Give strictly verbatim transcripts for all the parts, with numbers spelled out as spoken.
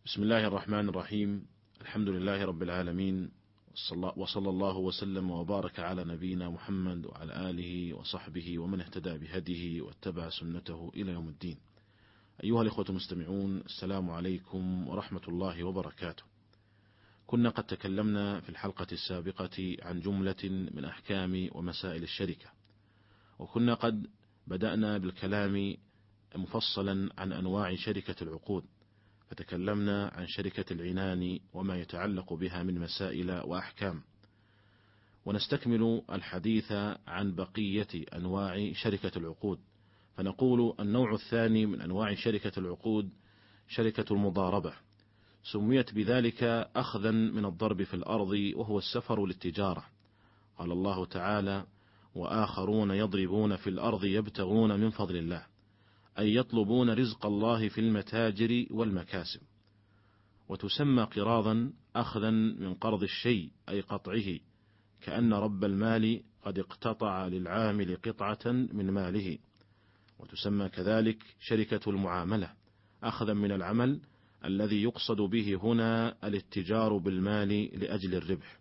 بسم الله الرحمن الرحيم. الحمد لله رب العالمين، وصلى الله وسلم وبارك على نبينا محمد وعلى آله وصحبه ومن اهتدى بهديه واتبع سنته إلى يوم الدين. أيها الإخوة المستمعون، السلام عليكم ورحمة الله وبركاته. كنا قد تكلمنا في الحلقة السابقة عن جملة من أحكام ومسائل الشركة، وكنا قد بدأنا بالكلام مفصلا عن أنواع شركة العقود، فتكلمنا عن شركة العنان وما يتعلق بها من مسائل وأحكام، ونستكمل الحديث عن بقية أنواع شركة العقود. فنقول النوع الثاني من أنواع شركة العقود شركة المضاربة، سميت بذلك أخذا من الضرب في الأرض وهو السفر للتجارة. قال الله تعالى: وآخرون يضربون في الأرض يبتغون من فضل الله، أي يطلبون رزق الله في المتاجر والمكاسب. وتسمى قراضا أخذا من قرض الشيء أي قطعه، كأن رب المال قد اقتطع للعامل قطعة من ماله. وتسمى كذلك شركة المعاملة أخذا من العمل الذي يقصد به هنا الاتجار بالمال لأجل الربح.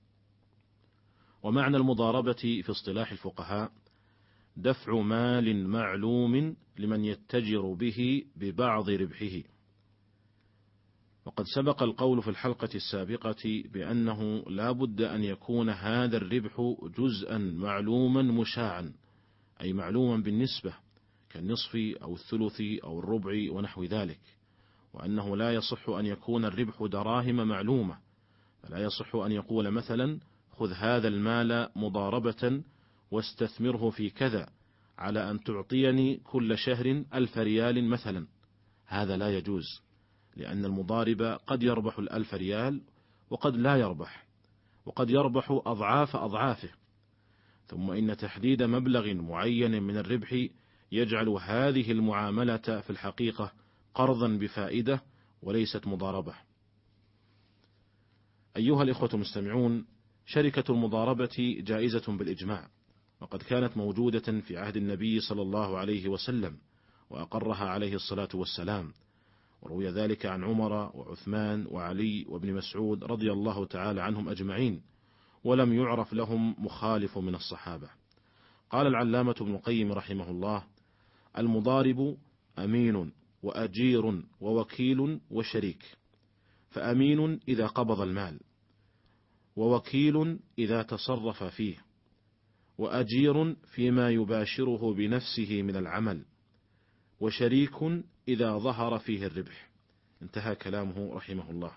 ومعنى المضاربة في اصطلاح الفقهاء دفع مال معلوم لمن يتجر به ببعض ربحه. وقد سبق القول في الحلقة السابقة بأنه لا بد أن يكون هذا الربح جزءا معلوما مشاعا، أي معلوما بالنسبة كالنصف أو الثلث أو الربع ونحو ذلك، وأنه لا يصح أن يكون الربح دراهم معلومة، فلا يصح أن يقول مثلا: خذ هذا المال مضاربة واستثمره في كذا على أن تعطيني كل شهر ألف ريال مثلا. هذا لا يجوز، لأن المضارب قد يربح الألف ريال وقد لا يربح، وقد يربح أضعاف أضعافه. ثم إن تحديد مبلغ معين من الربح يجعل هذه المعاملة في الحقيقة قرضا بفائدة وليست مضاربة. أيها الإخوة المستمعون، شركة المضاربة جائزة بالإجماع، وقد كانت موجودة في عهد النبي صلى الله عليه وسلم، وأقرها عليه الصلاة والسلام، وروي ذلك عن عمر وعثمان وعلي وابن مسعود رضي الله تعالى عنهم أجمعين، ولم يعرف لهم مخالف من الصحابة. قال العلامة ابن القيم رحمه الله: المضارب أمين وأجير ووكيل وشريك. فأمين إذا قبض المال، ووكيل إذا تصرف فيه، وأجير فيما يباشره بنفسه من العمل، وشريك إذا ظهر فيه الربح. انتهى كلامه رحمه الله.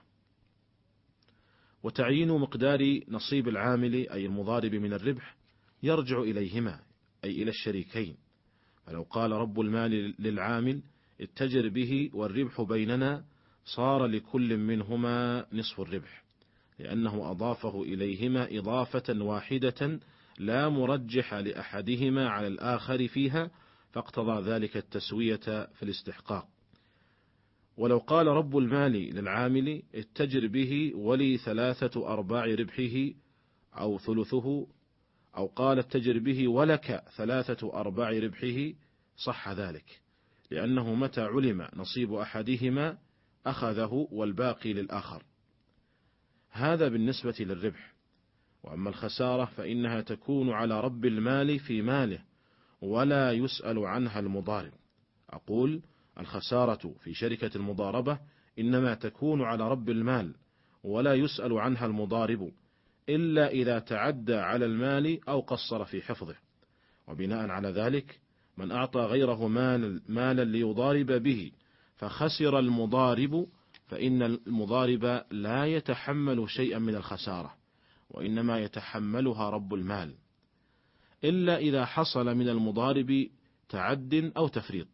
وتعيين مقدار نصيب العامل أي المضارب من الربح يرجع إليهما، أي إلى الشريكين. فلو قال رب المال للعامل: اتجر به والربح بيننا، صار لكل منهما نصف الربح، لأنه أضافه إليهما إضافة واحدة لا مرجح لأحدهما على الآخر فيها، فاقتضى ذلك التسوية في الاستحقاق. ولو قال رب المال للعامل: اتجر به ولي ثلاثة أرباع ربحه أو ثلثه، أو قال: اتجر به ولك ثلاثة أرباع ربحه، صح ذلك، لأنه متى علم نصيب أحدهما أخذه والباقي للآخر. هذا بالنسبة للربح. وأما الخسارة فإنها تكون على رب المال في ماله، ولا يسأل عنها المضارب. أقول: الخسارة في شركة المضاربة إنما تكون على رب المال، ولا يسأل عنها المضارب، إلا إذا تعدى على المال أو قصر في حفظه. وبناء على ذلك، من أعطى غيره مال مالا ليضارب به فخسر المضارب، فإن المضارب لا يتحمل شيئا من الخسارة، وإنما يتحملها رب المال، إلا إذا حصل من المضارب تعد أو تفريط.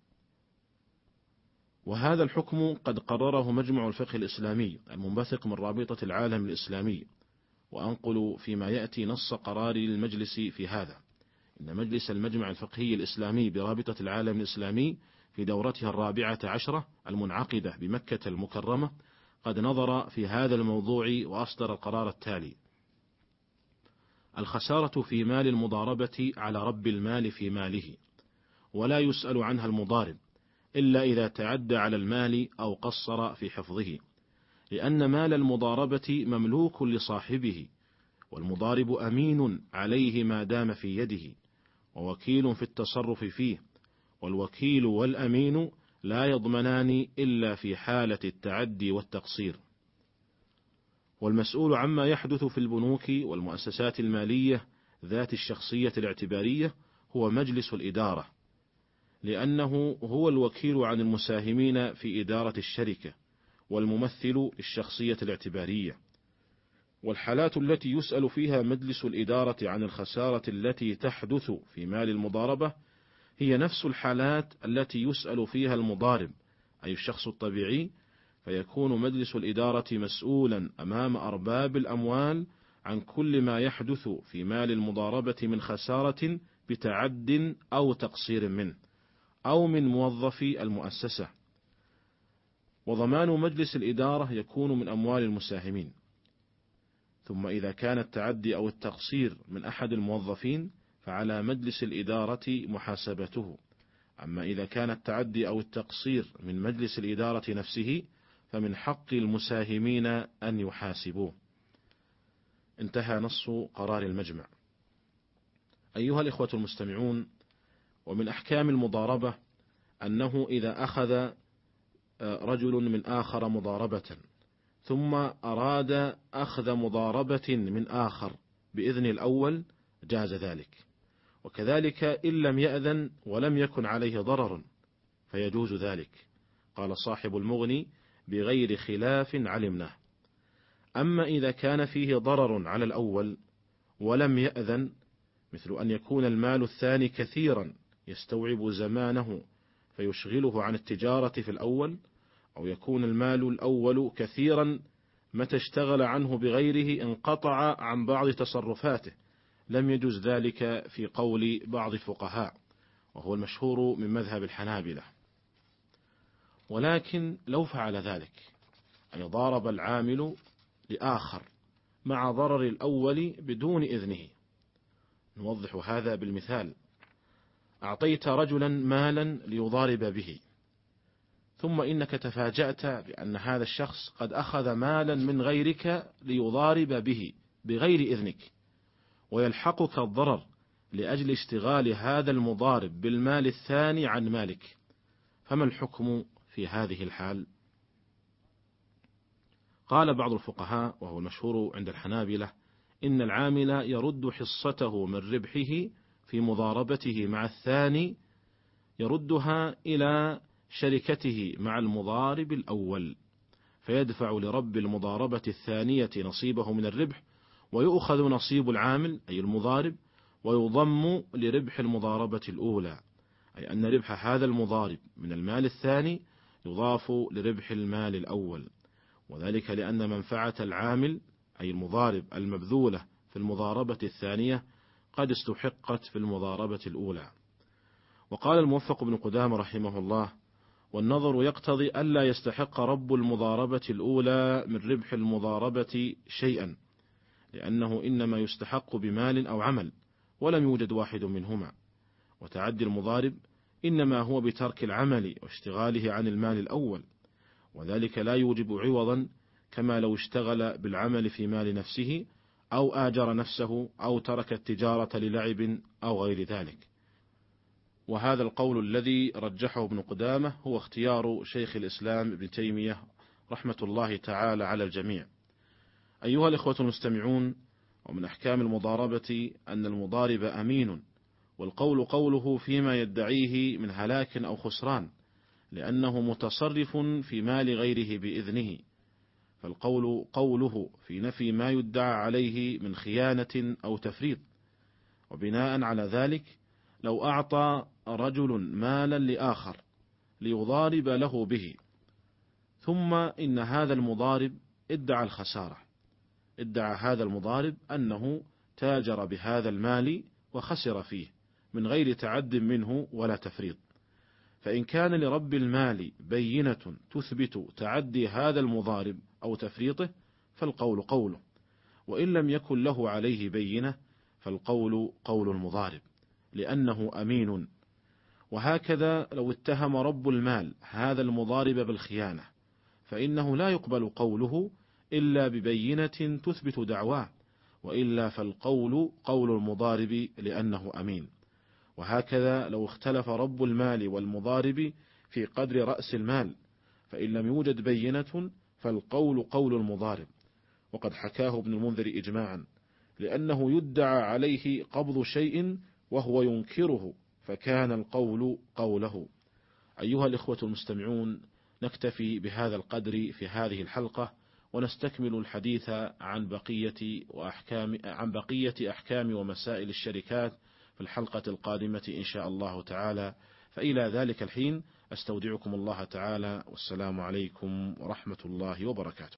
وهذا الحكم قد قرره مجمع الفقه الإسلامي المنبثق من رابطة العالم الإسلامي. وأنقل فيما يأتي نص قرار المجلس في هذا: إن مجلس المجمع الفقهي الإسلامي برابطة العالم الإسلامي في دورتها الرابعة عشرة المنعقدة بمكة المكرمة قد نظر في هذا الموضوع وأصدر القرار التالي: الخسارة في مال المضاربة على رب المال في ماله، ولا يسأل عنها المضارب، إلا إذا تعدى على المال أو قصر في حفظه، لأن مال المضاربة مملوك لصاحبه، والمضارب أمين عليه ما دام في يده، ووكيل في التصرف فيه، والوكيل والأمين لا يضمنان إلا في حالة التعدي والتقصير. والمسؤول عما يحدث في البنوك والمؤسسات المالية ذات الشخصية الاعتبارية هو مجلس الإدارة، لأنه هو الوكيل عن المساهمين في إدارة الشركة والممثل للشخصية الاعتبارية. والحالات التي يسأل فيها مجلس الإدارة عن الخسارة التي تحدث في مال المضاربة هي نفس الحالات التي يسأل فيها المضارب، أي الشخص الطبيعي، فيكون مجلس الإدارة مسؤولا أمام أرباب الأموال عن كل ما يحدث في مال المضاربة من خسارة بتعد أو تقصير منه أو من موظفي المؤسسة. وضمان مجلس الإدارة يكون من أموال المساهمين. ثم إذا كان التعدي أو التقصير من أحد الموظفين فعلى مجلس الإدارة محاسبته. أما إذا كان التعدي أو التقصير من مجلس الإدارة نفسه فمن حق المساهمين أن يحاسبوه. انتهى نص قرار المجمع. أيها الإخوة المستمعون، ومن أحكام المضاربة أنه إذا أخذ رجل من آخر مضاربة ثم أراد أخذ مضاربة من آخر بإذن الأول جاز ذلك، وكذلك إن لم يأذن ولم يكن عليه ضرر فيجوز ذلك. قال صاحب المغني: بغير خلاف علمناه. أما إذا كان فيه ضرر على الأول ولم يأذن، مثل أن يكون المال الثاني كثيرا يستوعب زمانه فيشغله عن التجارة في الأول، أو يكون المال الأول كثيرا متى اشتغل عنه بغيره انقطع عن بعض تصرفاته، لم يجوز ذلك في قول بعض الفقهاء، وهو المشهور من مذهب الحنابلة. ولكن لو فعل ذلك، أي ضارب العامل لآخر مع ضرر الأول بدون إذنه. نوضح هذا بالمثال: أعطيت رجلا مالا ليضارب به، ثم إنك تفاجأت بأن هذا الشخص قد أخذ مالا من غيرك ليضارب به بغير إذنك، ويلحقك الضرر لأجل اشتغال هذا المضارب بالمال الثاني عن مالك، فما الحكم في هذه الحال؟ قال بعض الفقهاء، وهو المشهور عند الحنابلة: إن العامل يرد حصته من ربحه في مضاربته مع الثاني، يردها إلى شركته مع المضارب الأول، فيدفع لرب المضاربة الثانية نصيبه من الربح، ويؤخذ نصيب العامل أي المضارب ويضم لربح المضاربة الأولى، أي أن ربح هذا المضارب من المال الثاني يضاف لربح المال الأول، وذلك لأن منفعة العامل أي المضارب المبذولة في المضاربة الثانية قد استحقت في المضاربة الأولى. وقال الموفق بن قدامة رحمه الله: والنظر يقتضي ألا يستحق رب المضاربة الأولى من ربح المضاربة شيئا، لأنه إنما يستحق بمال أو عمل، ولم يوجد واحد منهما. وتعدي المضارب إنما هو بترك العمل واشتغاله عن المال الأول، وذلك لا يوجب عوضا، كما لو اشتغل بالعمل في مال نفسه أو آجر نفسه أو ترك التجارة للعب أو غير ذلك. وهذا القول الذي رجحه ابن قدامة هو اختيار شيخ الإسلام ابن تيمية رحمة الله تعالى على الجميع. أيها الإخوة المستمعون، ومن أحكام المضاربة أن المضارب أمين، والقول قوله فيما يدعيه من هلاك أو خسران، لأنه متصرف في مال غيره بإذنه، فالقول قوله في نفي ما يدعى عليه من خيانة أو تفريط. وبناء على ذلك، لو أعطى رجل مالا لآخر ليضارب له به، ثم إن هذا المضارب ادعى الخسارة، ادعى هذا المضارب أنه تاجر بهذا المال وخسر فيه من غير تعد منه ولا تفريط، فإن كان لرب المال بينة تثبت تعدي هذا المضارب أو تفريطه فالقول قوله، وإن لم يكن له عليه بينة فالقول قول المضارب لأنه أمين. وهكذا لو اتهم رب المال هذا المضارب بالخيانة، فإنه لا يقبل قوله إلا ببينة تثبت دعواه، وإلا فالقول قول المضارب لأنه أمين. وهكذا لو اختلف رب المال والمضارب في قدر رأس المال، فإن لم يوجد بينة فالقول قول المضارب. وقد حكاه ابن المنذر إجماعا، لأنه يدعى عليه قبض شيء وهو ينكره، فكان القول قوله. أيها الإخوة المستمعون، نكتفي بهذا القدر في هذه الحلقة، ونستكمل الحديث عن بقية وأحكام عن بقية أحكام ومسائل الشركات في الحلقة القادمة إن شاء الله تعالى. فإلى ذلك الحين أستودعكم الله تعالى، والسلام عليكم ورحمة الله وبركاته.